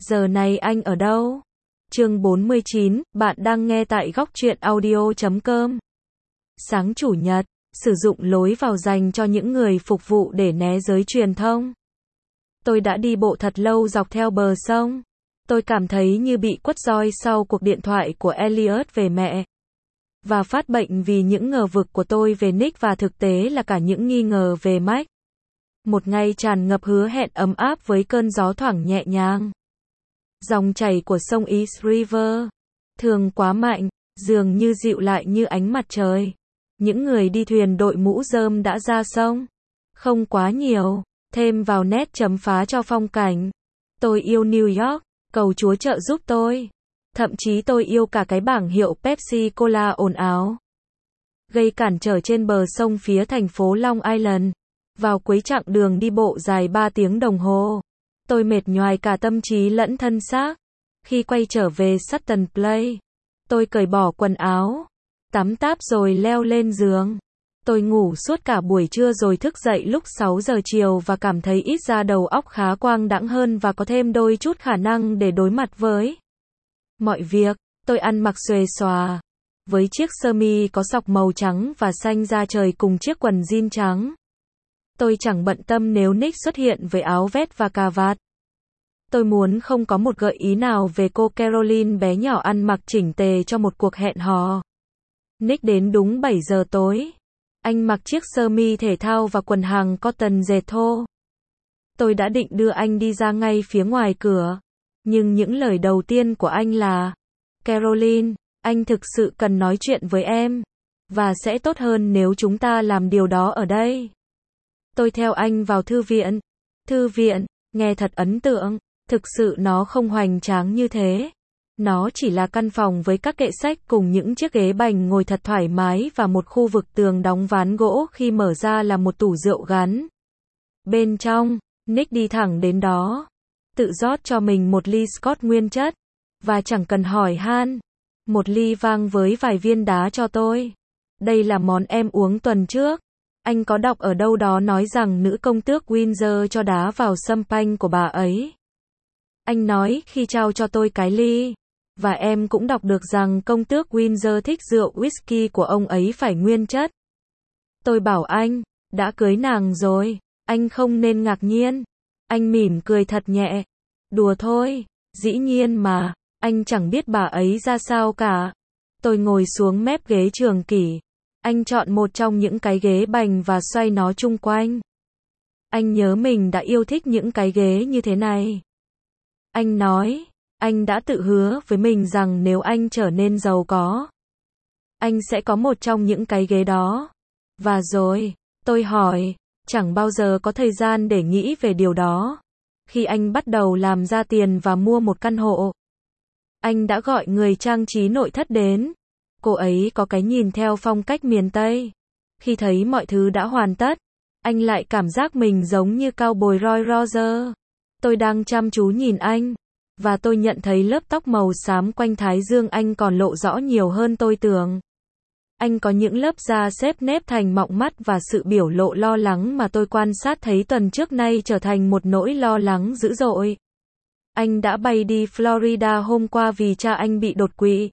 Giờ này anh ở đâu? Chương 49, bạn đang nghe tại góc truyện audio.com. Sáng Chủ nhật, sử dụng lối vào dành cho những người phục vụ để né giới truyền thông. Tôi đã đi bộ thật lâu dọc theo bờ sông. Tôi cảm thấy như bị quất roi sau cuộc điện thoại của Elliot về mẹ. Và phát bệnh vì những ngờ vực của tôi về Nick và thực tế là cả những nghi ngờ về Mike. Một ngày tràn ngập hứa hẹn ấm áp với cơn gió thoảng nhẹ nhàng. Dòng chảy của sông East River, thường quá mạnh, dường như dịu lại như ánh mặt trời. Những người đi thuyền đội mũ rơm đã ra sông. Không quá nhiều, thêm vào nét chấm phá cho phong cảnh. Tôi yêu New York, cầu Chúa trợ giúp tôi. Thậm chí tôi yêu cả cái bảng hiệu Pepsi Cola ồn ào. Gây cản trở trên bờ sông phía thành phố Long Island. Vào cuối chặng đường đi bộ dài 3 tiếng đồng hồ. Tôi mệt nhoài cả tâm trí lẫn thân xác. Khi quay trở về Sutton Place, tôi cởi bỏ quần áo, tắm táp rồi leo lên giường. Tôi ngủ suốt cả buổi trưa rồi thức dậy lúc 6 giờ chiều và cảm thấy ít ra đầu óc khá quang đãng hơn và có thêm đôi chút khả năng để đối mặt với mọi việc. Tôi ăn mặc xuề xòa, với chiếc sơ mi có sọc màu trắng và xanh da trời cùng chiếc quần jean trắng. Tôi chẳng bận tâm nếu Nick xuất hiện với áo vest và cà vạt. Tôi muốn không có một gợi ý nào về cô Caroline bé nhỏ ăn mặc chỉnh tề cho một cuộc hẹn hò. Nick đến đúng 7 giờ tối. Anh mặc chiếc sơ mi thể thao và quần hàng cotton dệt thô. Tôi đã định đưa anh đi ra ngay phía ngoài cửa. Nhưng những lời đầu tiên của anh là: Caroline, anh thực sự cần nói chuyện với em. Và sẽ tốt hơn nếu chúng ta làm điều đó ở đây. Tôi theo anh vào thư viện. Thư viện, nghe thật ấn tượng. Thực sự nó không hoành tráng như thế. Nó chỉ là căn phòng với các kệ sách cùng những chiếc ghế bành ngồi thật thoải mái và một khu vực tường đóng ván gỗ khi mở ra là một tủ rượu gắn. Bên trong, Nick đi thẳng đến đó. Tự rót cho mình một ly Scotch nguyên chất. Và chẳng cần hỏi han. Một ly vang với vài viên đá cho tôi. Đây là món em uống tuần trước. Anh có đọc ở đâu đó nói rằng nữ công tước Windsor cho đá vào champagne của bà ấy. Anh nói khi trao cho tôi cái ly. Và em cũng đọc được rằng công tước Windsor thích rượu whisky của ông ấy phải nguyên chất. Tôi bảo anh, đã cưới nàng rồi, anh không nên ngạc nhiên. Anh mỉm cười thật nhẹ. Đùa thôi, dĩ nhiên mà, anh chẳng biết bà ấy ra sao cả. Tôi ngồi xuống mép ghế trường kỷ. Anh chọn một trong những cái ghế bành và xoay nó chung quanh. Anh nhớ mình đã yêu thích những cái ghế như thế này. Anh nói, anh đã tự hứa với mình rằng nếu anh trở nên giàu có, anh sẽ có một trong những cái ghế đó. Và rồi, tôi hỏi, chẳng bao giờ có thời gian để nghĩ về điều đó. Khi anh bắt đầu làm ra tiền và mua một căn hộ, anh đã gọi người trang trí nội thất đến. Cô ấy có cái nhìn theo phong cách miền Tây. Khi thấy mọi thứ đã hoàn tất, anh lại cảm giác mình giống như cowboy Roy Roger. Tôi đang chăm chú nhìn anh, và tôi nhận thấy lớp tóc màu xám quanh thái dương anh còn lộ rõ nhiều hơn tôi tưởng. Anh có những lớp da xếp nếp thành mọng mắt và sự biểu lộ lo lắng mà tôi quan sát thấy tuần trước nay trở thành một nỗi lo lắng dữ dội. Anh đã bay đi Florida hôm qua vì cha anh bị đột quỵ.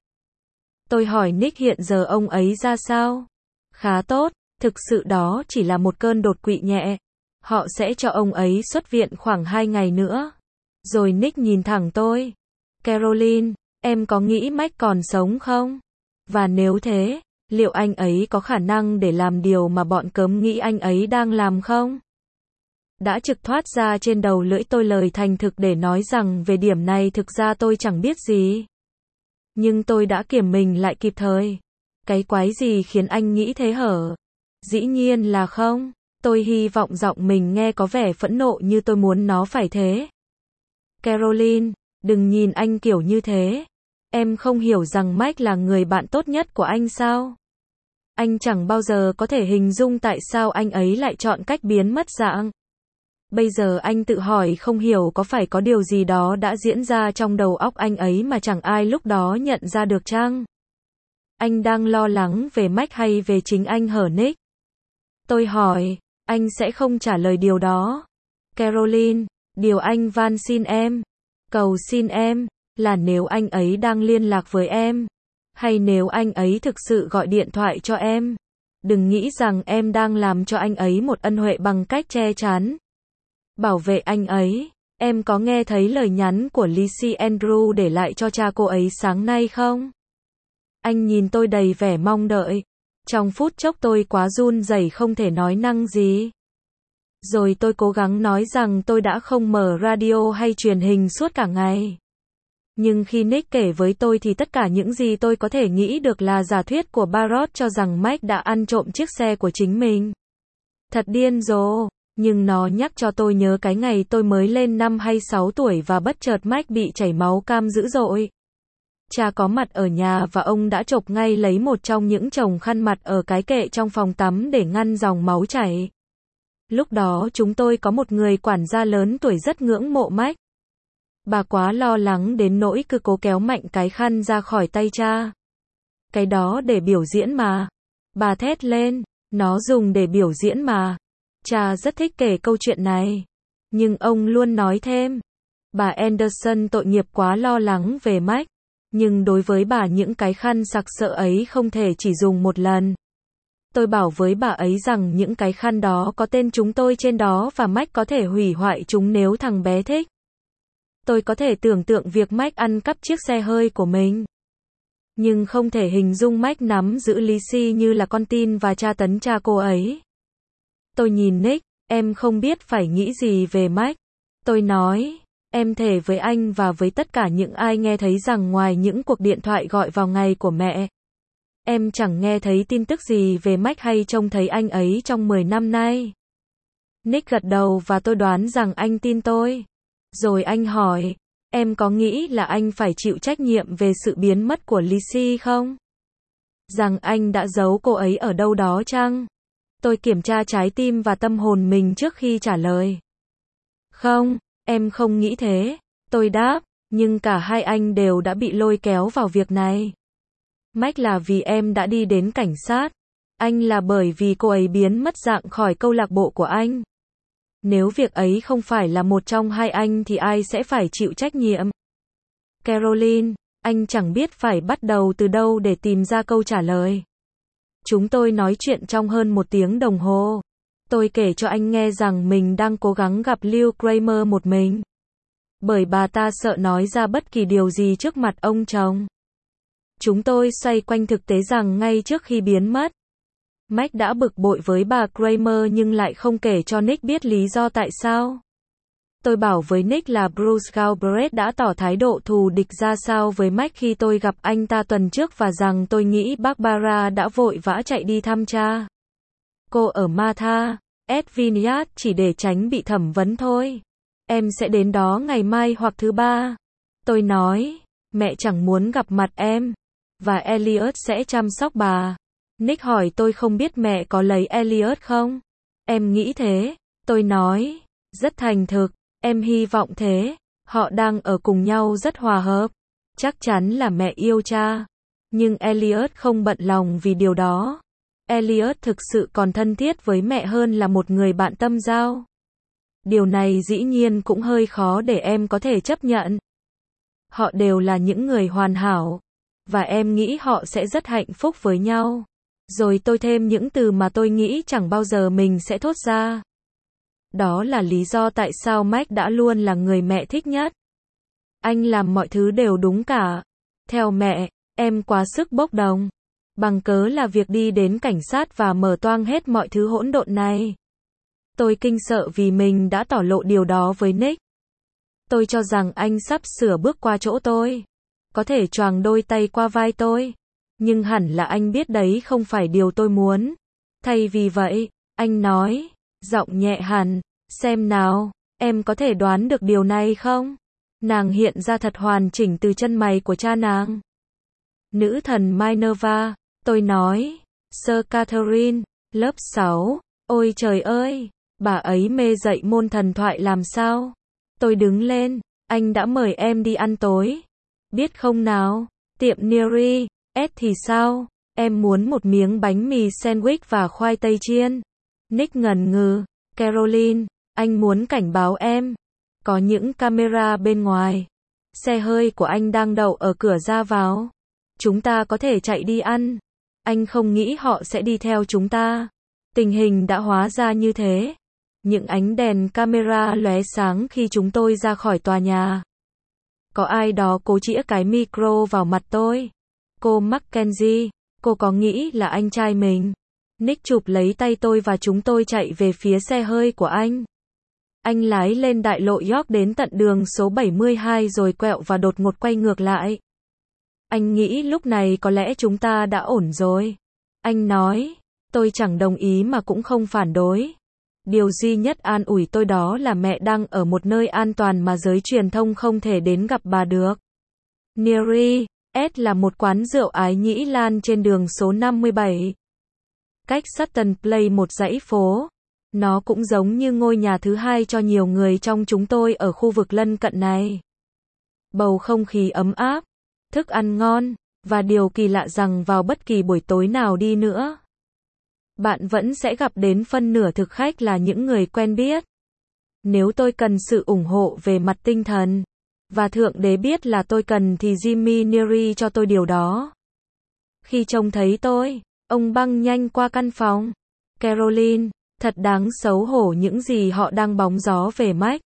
Tôi hỏi Nick hiện giờ ông ấy ra sao? Khá tốt, thực sự đó chỉ là một cơn đột quỵ nhẹ. Họ sẽ cho ông ấy xuất viện khoảng 2 ngày nữa. Rồi Nick nhìn thẳng tôi. Caroline, em có nghĩ Mike còn sống không? Và nếu thế, liệu anh ấy có khả năng để làm điều mà bọn cớm nghĩ anh ấy đang làm không? Đã trực thoát ra trên đầu lưỡi tôi lời thành thực để nói rằng về điểm này thực ra tôi chẳng biết gì. Nhưng tôi đã kiểm mình lại kịp thời. Cái quái gì khiến anh nghĩ thế hở? Dĩ nhiên là không. Tôi hy vọng giọng mình nghe có vẻ phẫn nộ như tôi muốn nó phải thế. Caroline, đừng nhìn anh kiểu như thế. Em không hiểu rằng Mike là người bạn tốt nhất của anh sao? Anh chẳng bao giờ có thể hình dung tại sao anh ấy lại chọn cách biến mất dạng. Bây giờ anh tự hỏi không hiểu có phải có điều gì đó đã diễn ra trong đầu óc anh ấy mà chẳng ai lúc đó nhận ra được chăng? Anh đang lo lắng về Mike hay về chính anh hở Nick? Tôi hỏi, anh sẽ không trả lời điều đó. Caroline, điều anh van xin em. Cầu xin em, là nếu anh ấy đang liên lạc với em, hay nếu anh ấy thực sự gọi điện thoại cho em. Đừng nghĩ rằng em đang làm cho anh ấy một ân huệ bằng cách che chắn. Bảo vệ anh ấy. Em có nghe thấy lời nhắn của Lizzie Andrew để lại cho cha cô ấy sáng nay không? Anh nhìn tôi đầy vẻ mong đợi. Trong phút chốc tôi quá run rẩy không thể nói năng gì. Rồi tôi cố gắng nói rằng tôi đã không mở radio hay truyền hình suốt cả ngày. Nhưng khi Nick kể với tôi thì tất cả những gì tôi có thể nghĩ được là giả thuyết của Barrett cho rằng Mike đã ăn trộm chiếc xe của chính mình. Thật điên rồ, nhưng nó nhắc cho tôi nhớ cái ngày tôi mới lên 5 hay 6 tuổi và bất chợt Mike bị chảy máu cam dữ dội. Cha có mặt ở nhà và ông đã chộp ngay lấy một trong những chồng khăn mặt ở cái kệ trong phòng tắm để ngăn dòng máu chảy. Lúc đó chúng tôi có một người quản gia lớn tuổi rất ngưỡng mộ Mike. Bà quá lo lắng đến nỗi cứ cố kéo mạnh cái khăn ra khỏi tay cha. Cái đó để biểu diễn mà. Bà thét lên, nó dùng để biểu diễn mà. Cha rất thích kể câu chuyện này. Nhưng ông luôn nói thêm. Bà Anderson tội nghiệp quá lo lắng về Mike. Nhưng đối với bà những cái khăn sặc sỡ ấy không thể chỉ dùng một lần. Tôi bảo với bà ấy rằng những cái khăn đó có tên chúng tôi trên đó và Mike có thể hủy hoại chúng nếu thằng bé thích. Tôi có thể tưởng tượng việc Mike ăn cắp chiếc xe hơi của mình. Nhưng không thể hình dung Mike nắm giữ Lizzie như là con tin và tra tấn cha cô ấy. Tôi nhìn Nick, em không biết phải nghĩ gì về Mike. Tôi nói, em thề với anh và với tất cả những ai nghe thấy rằng ngoài những cuộc điện thoại gọi vào ngày của mẹ, em chẳng nghe thấy tin tức gì về Mike hay trông thấy anh ấy trong 10 năm nay. Nick gật đầu và tôi đoán rằng anh tin tôi. Rồi anh hỏi, em có nghĩ là anh phải chịu trách nhiệm về sự biến mất của Lizzie không? Rằng anh đã giấu cô ấy ở đâu đó chăng? Tôi kiểm tra trái tim và tâm hồn mình trước khi trả lời. Không, em không nghĩ thế. Tôi đáp, nhưng cả hai anh đều đã bị lôi kéo vào việc này. Mike là vì em đã đi đến cảnh sát. Anh là bởi vì cô ấy biến mất dạng khỏi câu lạc bộ của anh. Nếu việc ấy không phải là một trong hai anh thì ai sẽ phải chịu trách nhiệm? Caroline, anh chẳng biết phải bắt đầu từ đâu để tìm ra câu trả lời. Chúng tôi nói chuyện trong hơn 1 tiếng đồng hồ. Tôi kể cho anh nghe rằng mình đang cố gắng gặp Lil Kramer một mình. Bởi bà ta sợ nói ra bất kỳ điều gì trước mặt ông chồng. Chúng tôi xoay quanh thực tế rằng ngay trước khi biến mất, Mike đã bực bội với bà Kramer nhưng lại không kể cho Nick biết lý do tại sao. Tôi bảo với Nick là Bruce Galbraith đã tỏ thái độ thù địch ra sao với Mike khi tôi gặp anh ta tuần trước và rằng tôi nghĩ Barbara đã vội vã chạy đi thăm cha cô ở Martha Vineyard chỉ để tránh bị thẩm vấn thôi. Em sẽ đến đó ngày mai hoặc thứ Ba. Tôi nói, mẹ chẳng muốn gặp mặt em. Và Elliot sẽ chăm sóc bà. Nick hỏi tôi không biết mẹ có lấy Elliot không? Em nghĩ thế. Tôi nói, rất thành thực, em hy vọng thế. Họ đang ở cùng nhau rất hòa hợp. Chắc chắn là mẹ yêu cha. Nhưng Elliot không bận lòng vì điều đó. Elliot thực sự còn thân thiết với mẹ hơn là một người bạn tâm giao. Điều này dĩ nhiên cũng hơi khó để em có thể chấp nhận. Họ đều là những người hoàn hảo. Và em nghĩ họ sẽ rất hạnh phúc với nhau. Rồi tôi thêm những từ mà tôi nghĩ chẳng bao giờ mình sẽ thốt ra. Đó là lý do tại sao Mike đã luôn là người mẹ thích nhất. Anh làm mọi thứ đều đúng cả. Theo mẹ, em quá sức bốc đồng. Bằng cớ là việc đi đến cảnh sát và mở toang hết mọi thứ hỗn độn này. Tôi kinh sợ vì mình đã tỏ lộ điều đó với Nick. Tôi cho rằng anh sắp sửa bước qua chỗ tôi. Có thể choàng đôi tay qua vai tôi. Nhưng hẳn là anh biết đấy không phải điều tôi muốn. Thay vì vậy, anh nói, giọng nhẹ hẳn, xem nào, em có thể đoán được điều này không? Nàng hiện ra thật hoàn chỉnh từ chân mày của cha nàng. Nữ thần Minerva, tôi nói, Sir Catherine, lớp 6, ôi trời ơi, bà ấy mê dạy môn thần thoại làm sao? Tôi đứng lên, anh đã mời em đi ăn tối. Biết không nào, tiệm Neary, thì sao? Em muốn một miếng bánh mì sandwich và khoai tây chiên. Nick ngần ngừ, Caroline, anh muốn cảnh báo em. Có những camera bên ngoài. Xe hơi của anh đang đậu ở cửa ra vào. Chúng ta có thể chạy đi ăn. Anh không nghĩ họ sẽ đi theo chúng ta. Tình hình đã hóa ra như thế. Những ánh đèn camera lóe sáng khi chúng tôi ra khỏi tòa nhà. Có ai đó cố chĩa cái micro vào mặt tôi. Cô Mackenzie, cô có nghĩ là anh trai mình? Nick chụp lấy tay tôi và chúng tôi chạy về phía xe hơi của anh. Anh lái lên đại lộ York đến tận đường số 72 rồi quẹo và đột ngột quay ngược lại. Anh nghĩ lúc này có lẽ chúng ta đã ổn rồi. Anh nói, tôi chẳng đồng ý mà cũng không phản đối. Điều duy nhất an ủi tôi đó là mẹ đang ở một nơi an toàn mà giới truyền thông không thể đến gặp bà được. Neary S là một quán rượu ái nhĩ Lan trên đường số 57. Cách Sutton Place một dãy phố. Nó cũng giống như ngôi nhà thứ hai cho nhiều người trong chúng tôi ở khu vực lân cận này. Bầu không khí ấm áp, thức ăn ngon, và điều kỳ lạ rằng vào bất kỳ buổi tối nào đi nữa, bạn vẫn sẽ gặp đến phân nửa thực khách là những người quen biết. Nếu tôi cần sự ủng hộ về mặt tinh thần, và Thượng Đế biết là tôi cần thì Jimmy Neary cho tôi điều đó. Khi trông thấy tôi, ông băng nhanh qua căn phòng. Caroline, thật đáng xấu hổ những gì họ đang bóng gió về Mike.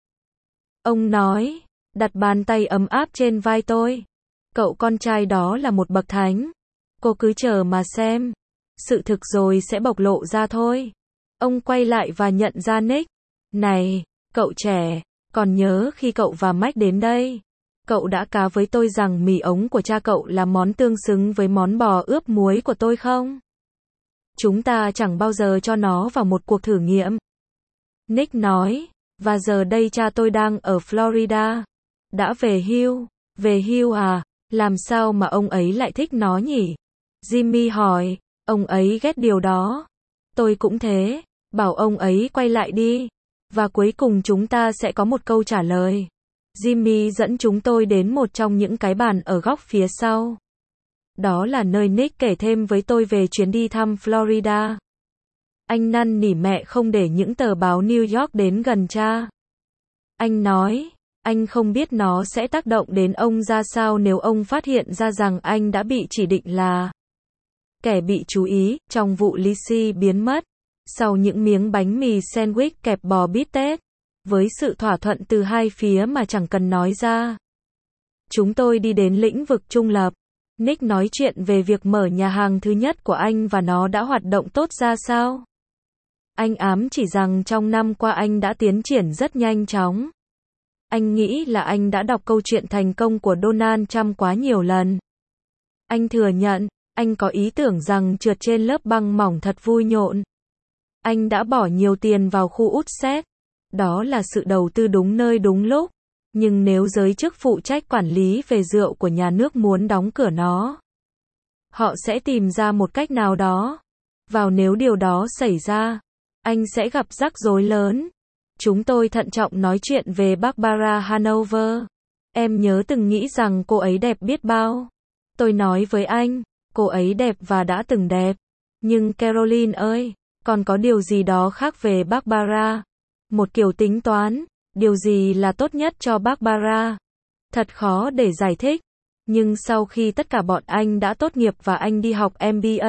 Ông nói, đặt bàn tay ấm áp trên vai tôi. Cậu con trai đó là một bậc thánh. Cô cứ chờ mà xem. Sự thực rồi sẽ bộc lộ ra thôi. Ông quay lại và nhận ra Nick. Này, cậu trẻ, còn nhớ khi cậu và Mike đến đây? Cậu đã cá với tôi rằng mì ống của cha cậu là món tương xứng với món bò ướp muối của tôi không? Chúng ta chẳng bao giờ cho nó vào một cuộc thử nghiệm. Nick nói, và giờ đây cha tôi đang ở Florida. Đã về hưu. Về hưu à? Làm sao mà ông ấy lại thích nó nhỉ? Jimmy hỏi, ông ấy ghét điều đó. Tôi cũng thế, bảo ông ấy quay lại đi. Và cuối cùng chúng ta sẽ có một câu trả lời. Jimmy dẫn chúng tôi đến một trong những cái bàn ở góc phía sau. Đó là nơi Nick kể thêm với tôi về chuyến đi thăm Florida. Anh năn nỉ mẹ không để những tờ báo New York đến gần cha. Anh nói, anh không biết nó sẽ tác động đến ông ra sao nếu ông phát hiện ra rằng anh đã bị chỉ định là kẻ bị chú ý trong vụ Lizzie biến mất. Sau những miếng bánh mì sandwich kẹp bò bít tết, với sự thỏa thuận từ hai phía mà chẳng cần nói ra, chúng tôi đi đến lĩnh vực trung lập. Nick nói chuyện về việc mở nhà hàng thứ nhất của anh và nó đã hoạt động tốt ra sao. Anh ám chỉ rằng trong năm qua anh đã tiến triển rất nhanh chóng. Anh nghĩ là anh đã đọc câu chuyện thành công của Donald Trump quá nhiều lần. Anh thừa nhận, anh có ý tưởng rằng trượt trên lớp băng mỏng thật vui nhộn. Anh đã bỏ nhiều tiền vào khu Utset. Đó là sự đầu tư đúng nơi đúng lúc. Nhưng nếu giới chức phụ trách quản lý về rượu của nhà nước muốn đóng cửa nó, họ sẽ tìm ra một cách nào đó. Và nếu điều đó xảy ra, anh sẽ gặp rắc rối lớn. Chúng tôi thận trọng nói chuyện về Barbara Hanover. Em nhớ từng nghĩ rằng cô ấy đẹp biết bao. Tôi nói với anh, cô ấy đẹp và đã từng đẹp. Nhưng Caroline ơi, còn có điều gì đó khác về Barbara. Một kiểu tính toán, điều gì là tốt nhất cho Barbara. Thật khó để giải thích. Nhưng sau khi tất cả bọn anh đã tốt nghiệp và anh đi học MBA,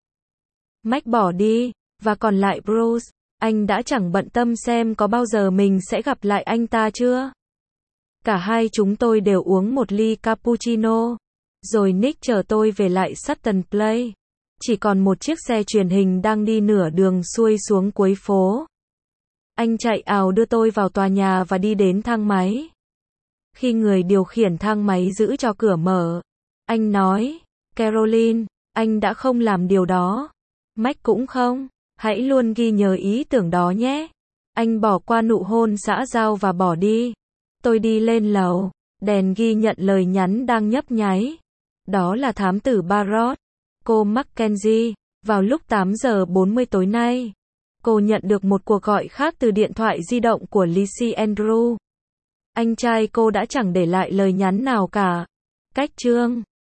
Mike bỏ đi, và còn lại Bruce, anh đã chẳng bận tâm xem có bao giờ mình sẽ gặp lại anh ta chưa. Cả hai chúng tôi đều uống một ly cappuccino. Rồi Nick chở tôi về lại Sutton Place. Chỉ còn một chiếc xe truyền hình đang đi nửa đường xuôi xuống cuối phố. Anh chạy ào đưa tôi vào tòa nhà và đi đến thang máy. Khi người điều khiển thang máy giữ cho cửa mở, anh nói, Caroline, anh đã không làm điều đó. Mike cũng không. Hãy luôn ghi nhớ ý tưởng đó nhé. Anh bỏ qua nụ hôn xã giao và bỏ đi. Tôi đi lên lầu. Đèn ghi nhận lời nhắn đang nhấp nháy. Đó là thám tử Barrett. Cô Mackenzie. Vào lúc 8 giờ 40 tối nay, cô nhận được một cuộc gọi khác từ điện thoại di động của Lizzie Andrew. Anh trai cô đã chẳng để lại lời nhắn nào cả. Cách chương